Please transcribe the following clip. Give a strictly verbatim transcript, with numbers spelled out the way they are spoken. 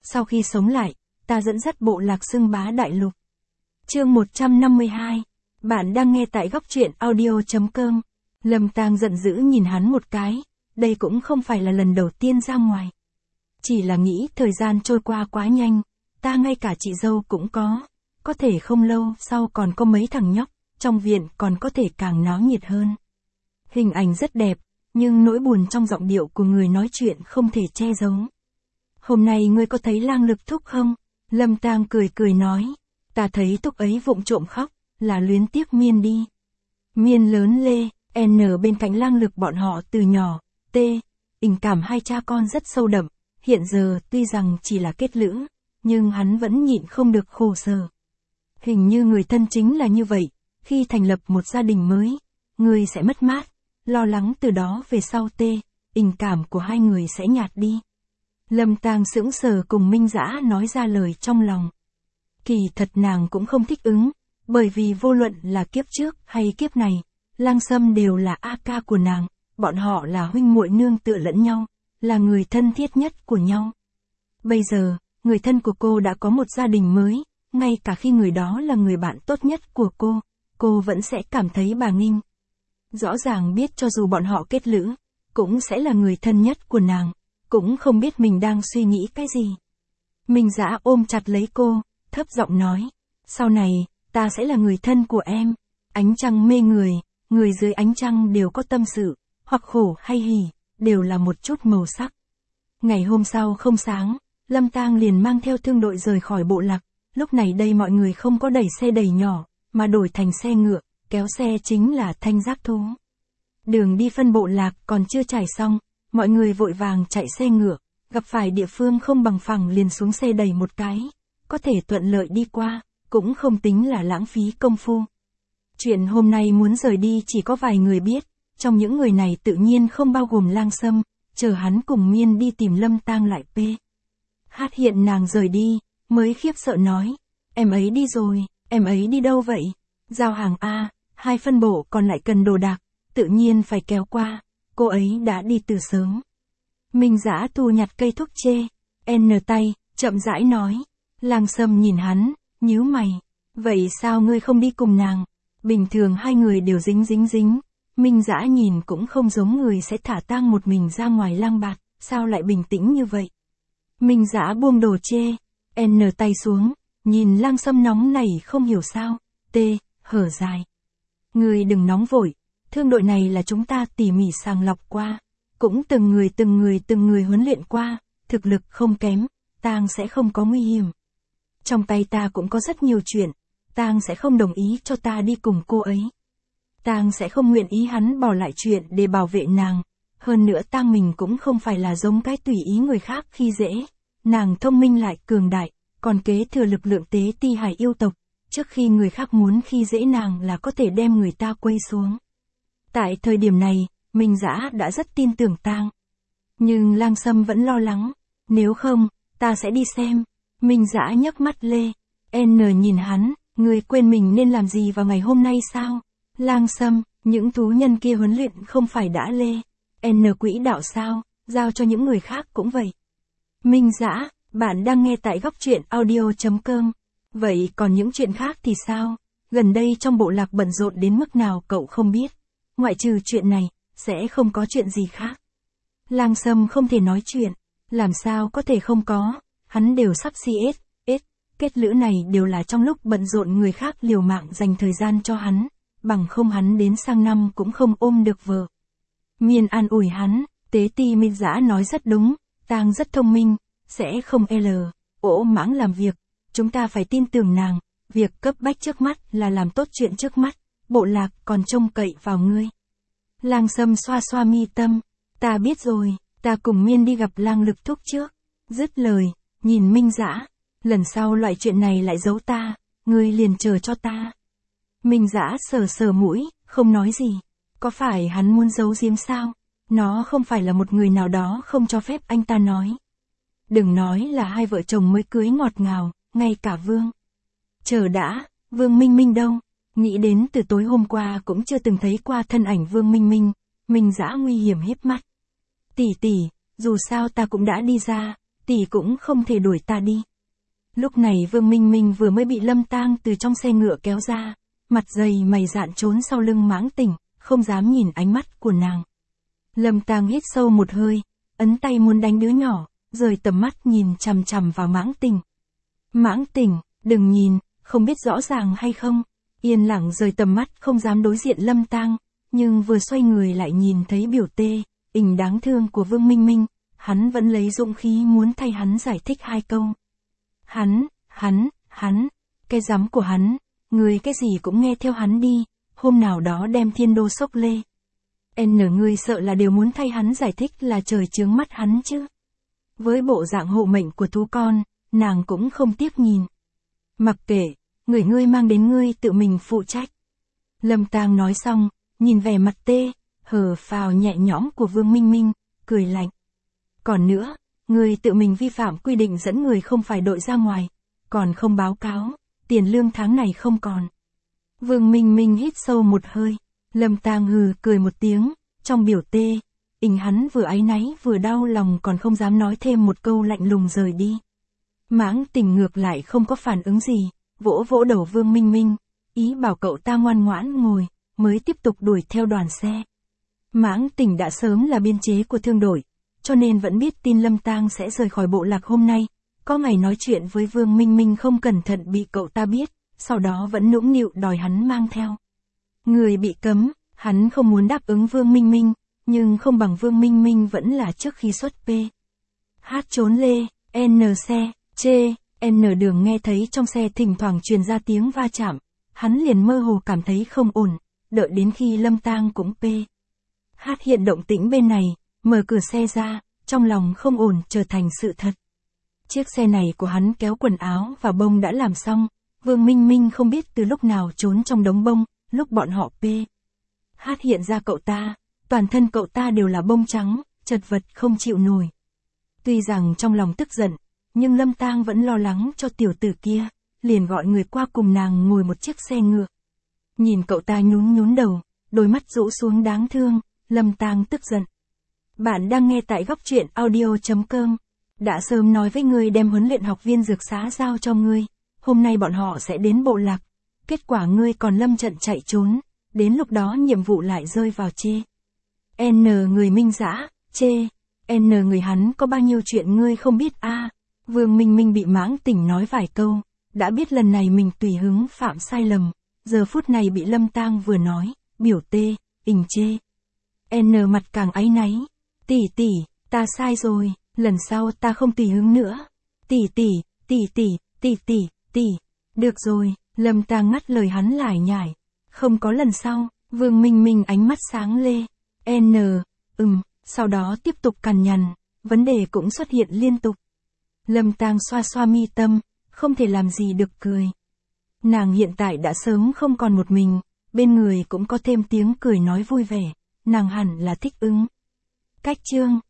sau khi sống lại, ta dẫn dắt bộ lạc xưng bá đại lục. Chương một trăm năm mươi hai. Bạn đang nghe tại góc truyện audio chấm com. Lâm Tang giận dữ nhìn hắn một cái, đây cũng không phải là lần đầu tiên ra ngoài. Chỉ là nghĩ thời gian trôi qua quá nhanh, ta ngay cả chị dâu cũng có, có thể không lâu sau còn có mấy thằng nhóc, trong viện còn có thể càng náo nhiệt hơn. Hình ảnh rất đẹp, nhưng nỗi buồn trong giọng điệu của người nói chuyện không thể che giấu. Hôm nay ngươi có thấy Lang Lực Thúc không? Lâm Tang cười cười nói, ta thấy Thúc ấy vụng trộm khóc, là luyến tiếc Miên đi. Miên lớn lê, N bên cạnh Lang Lực bọn họ từ nhỏ, T, tình cảm hai cha con rất sâu đậm, hiện giờ tuy rằng chỉ là kết lữ, nhưng hắn vẫn nhịn không được khổ sở. Hình như người thân chính là như vậy, khi thành lập một gia đình mới, người sẽ mất mát, lo lắng từ đó về sau T, tình cảm của hai người sẽ nhạt đi. Lâm Tang sững sờ cùng Minh Dã nói ra lời trong lòng. Kỳ thật nàng cũng không thích ứng, bởi vì vô luận là kiếp trước hay kiếp này, Lang Sâm đều là A ca của nàng, bọn họ là huynh muội nương tựa lẫn nhau, là người thân thiết nhất của nhau. Bây giờ, người thân của cô đã có một gia đình mới, ngay cả khi người đó là người bạn tốt nhất của cô, cô vẫn sẽ cảm thấy bà nghinh. Rõ ràng biết cho dù bọn họ kết lữ, cũng sẽ là người thân nhất của nàng, cũng không biết mình đang suy nghĩ cái gì. Minh Dã ôm chặt lấy cô, thấp giọng nói, sau này, ta sẽ là người thân của em. Ánh trăng mê người, người dưới ánh trăng đều có tâm sự, hoặc khổ hay hỉ, đều là một chút màu sắc. Ngày hôm sau không sáng, Lâm Tang liền mang theo thương đội rời khỏi bộ lạc, lúc này đây mọi người không có đẩy xe đẩy nhỏ, mà đổi thành xe ngựa, kéo xe chính là Thanh Giác Thú. Đường đi phân bộ lạc còn chưa trải xong, mọi người vội vàng chạy xe ngựa, gặp phải địa phương không bằng phẳng liền xuống xe đẩy một cái, có thể thuận lợi đi qua, cũng không tính là lãng phí công phu. Chuyện hôm nay muốn rời đi chỉ có vài người biết, trong những người này tự nhiên không bao gồm Lang Sâm, chờ hắn cùng Miên đi tìm Lâm Tang lại p. Hát hiện nàng rời đi, mới khiếp sợ nói, em ấy đi rồi, em ấy đi đâu vậy? Giao hàng A, hai phân bộ còn lại cần đồ đạc, tự nhiên phải kéo qua, cô ấy đã đi từ sớm. Minh Dã thu nhặt cây thuốc chê, N tay, chậm rãi nói, Lang Sâm nhìn hắn, nhíu mày, vậy sao ngươi không đi cùng nàng? Bình thường hai người đều dính dính dính, Minh Dã nhìn cũng không giống người sẽ thả tang một mình ra ngoài lang bạt, sao lại bình tĩnh như vậy? Minh Dã buông đồ chê, N tay xuống, nhìn Lang Sâm nóng này không hiểu sao, T, hở dài. Ngươi đừng nóng vội, thương đội này là chúng ta tỉ mỉ sàng lọc qua, cũng từng người từng người từng người huấn luyện qua, thực lực không kém, tang sẽ không có nguy hiểm. Trong tay ta cũng có rất nhiều chuyện, tang sẽ không đồng ý cho ta đi cùng cô ấy. Tang sẽ không nguyện ý hắn bỏ lại chuyện để bảo vệ nàng, hơn nữa tang mình cũng không phải là giống cái tùy ý người khác khi dễ, nàng thông minh lại cường đại, còn kế thừa lực lượng tế ti hải yêu tộc, trước khi người khác muốn khi dễ nàng là có thể đem người ta quây xuống. Tại thời điểm này, Minh Dã đã rất tin tưởng tang. Nhưng Lang Sâm vẫn lo lắng, nếu không, ta sẽ đi xem. Minh Dã nhấc mắt lê, N nhìn hắn, ngươi quên mình nên làm gì vào ngày hôm nay sao? Lang Sâm, những thú nhân kia huấn luyện không phải đã lê, N quỹ đạo sao, giao cho những người khác cũng vậy. Minh Dã, bạn đang nghe tại góc truyện audio chấm com. Vậy còn những chuyện khác thì sao? Gần đây trong bộ lạc bận rộn đến mức nào cậu không biết. Ngoại trừ chuyện này, sẽ không có chuyện gì khác. Lang Sâm không thể nói chuyện, làm sao có thể không có, hắn đều sắp xê ét, S, kết lữ này đều là trong lúc bận rộn người khác liều mạng dành thời gian cho hắn, bằng không hắn đến sang năm cũng không ôm được vợ. Miên an ủi hắn, tế ti Minh Dã nói rất đúng, tang rất thông minh, sẽ không L, ỗ mãng làm việc, chúng ta phải tin tưởng nàng, việc cấp bách trước mắt là làm tốt chuyện trước mắt, bộ lạc còn trông cậy vào ngươi. Lang Sâm xoa xoa mi tâm, ta biết rồi, ta cùng Miên đi gặp Lang Lực Thúc trước. Dứt lời, nhìn Minh Dã, lần sau loại chuyện này lại giấu ta, ngươi liền chờ cho ta. Minh Dã sờ sờ mũi, không nói gì, có phải hắn muốn giấu giếm sao? Nó không phải là một người nào đó không cho phép anh ta nói. Đừng nói là hai vợ chồng mới cưới ngọt ngào, ngay cả Vương. Chờ đã, Vương Minh Minh đâu? Nghĩ đến từ tối hôm qua cũng chưa từng thấy qua thân ảnh Vương Minh Minh, Minh Dã nguy hiểm híp mắt. Tỷ tỷ, dù sao ta cũng đã đi ra, tỷ cũng không thể đuổi ta đi. Lúc này Vương Minh Minh vừa mới bị Lâm Tang từ trong xe ngựa kéo ra, mặt dày mày dạn trốn sau lưng Mãng Tỉnh, không dám nhìn ánh mắt của nàng. Lâm Tang hít sâu một hơi, ấn tay muốn đánh đứa nhỏ, rời tầm mắt nhìn chằm chằm vào Mãng Tỉnh. Mãng Tỉnh, đừng nhìn, không biết rõ ràng hay không, yên lặng rời tầm mắt không dám đối diện Lâm Tang, nhưng vừa xoay người lại nhìn thấy biểu tê, ình đáng thương của Vương Minh Minh, hắn vẫn lấy dũng khí muốn thay hắn giải thích hai câu. Hắn, hắn, hắn, cái rắm của hắn, người cái gì cũng nghe theo hắn đi, hôm nào đó đem thiên đô sốc lê. N ngươi sợ là đều muốn thay hắn giải thích là trời chướng mắt hắn chứ. Với bộ dạng hộ mệnh của thú con, nàng cũng không tiếc nhìn. Mặc kệ, người ngươi mang đến ngươi tự mình phụ trách. Lâm Tang nói xong, nhìn vẻ mặt tê, hờ phào nhẹ nhõm của Vương Minh Minh, cười lạnh. Còn nữa, ngươi tự mình vi phạm quy định dẫn người không phải đội ra ngoài, còn không báo cáo, tiền lương tháng này không còn. Vương Minh Minh hít sâu một hơi, Lâm Tang hừ cười một tiếng, trong biểu tê, ình hắn vừa áy náy vừa đau lòng còn không dám nói thêm một câu lạnh lùng rời đi. Mãng Tỉnh ngược lại không có phản ứng gì, vỗ vỗ đầu Vương Minh Minh, ý bảo cậu ta ngoan ngoãn ngồi, mới tiếp tục đuổi theo đoàn xe. Mãng Tỉnh đã sớm là biên chế của thương đội, cho nên vẫn biết tin Lâm Tang sẽ rời khỏi bộ lạc hôm nay, có ngày nói chuyện với Vương Minh Minh không cẩn thận bị cậu ta biết, sau đó vẫn nũng nịu đòi hắn mang theo. Người bị cấm, hắn không muốn đáp ứng Vương Minh Minh, nhưng không bằng Vương Minh Minh vẫn là trước khi xuất P. Hát trốn lê, N xe, chê, N đường nghe thấy trong xe thỉnh thoảng truyền ra tiếng va chạm, hắn liền mơ hồ cảm thấy không ổn, đợi đến khi Lâm Tang cũng P. Hát hiện động tĩnh bên này, mở cửa xe ra, trong lòng không ổn trở thành sự thật. Chiếc xe này của hắn kéo quần áo và bông đã làm xong, Vương Minh Minh không biết từ lúc nào trốn trong đống bông, lúc bọn họ P. Hát hiện ra cậu ta, toàn thân cậu ta đều là bông trắng, chật vật không chịu nổi. Tuy rằng trong lòng tức giận, nhưng Lâm Tang vẫn lo lắng cho tiểu tử kia, liền gọi người qua cùng nàng ngồi một chiếc xe ngựa. Nhìn cậu ta nhún nhún đầu, đôi mắt rũ xuống đáng thương, Lâm Tang tức giận. Bạn đang nghe tại góc truyện audio chấm com. Đã sớm nói với ngươi đem huấn luyện học viên dược xá giao cho ngươi, hôm nay bọn họ sẽ đến bộ lạc, kết quả ngươi còn lâm trận chạy trốn, đến lúc đó nhiệm vụ lại rơi vào chê. N người Minh dã, chê, N người hắn có bao nhiêu chuyện ngươi không biết a. À. Vương Minh Minh bị Mãng Tỉnh nói vài câu, đã biết lần này mình tùy hứng phạm sai lầm, giờ phút này bị Lâm Tang vừa nói, biểu tê, ình chê. N mặt càng áy náy, tỷ tỷ, ta sai rồi, lần sau ta không tùy hứng nữa. Tỷ tỷ, tỷ tỷ, tỷ tỷ, tỷ. Được rồi, Lâm Tang ngắt lời hắn lải nhải. Không có lần sau, Vương Minh Minh ánh mắt sáng lê. N, ừm, sau đó tiếp tục cằn nhằn, vấn đề cũng xuất hiện liên tục. Lâm Tang xoa xoa mi tâm, không thể làm gì được cười. Nàng hiện tại đã sớm không còn một mình, bên người cũng có thêm tiếng cười nói vui vẻ, nàng hẳn là thích ứng. Cách chương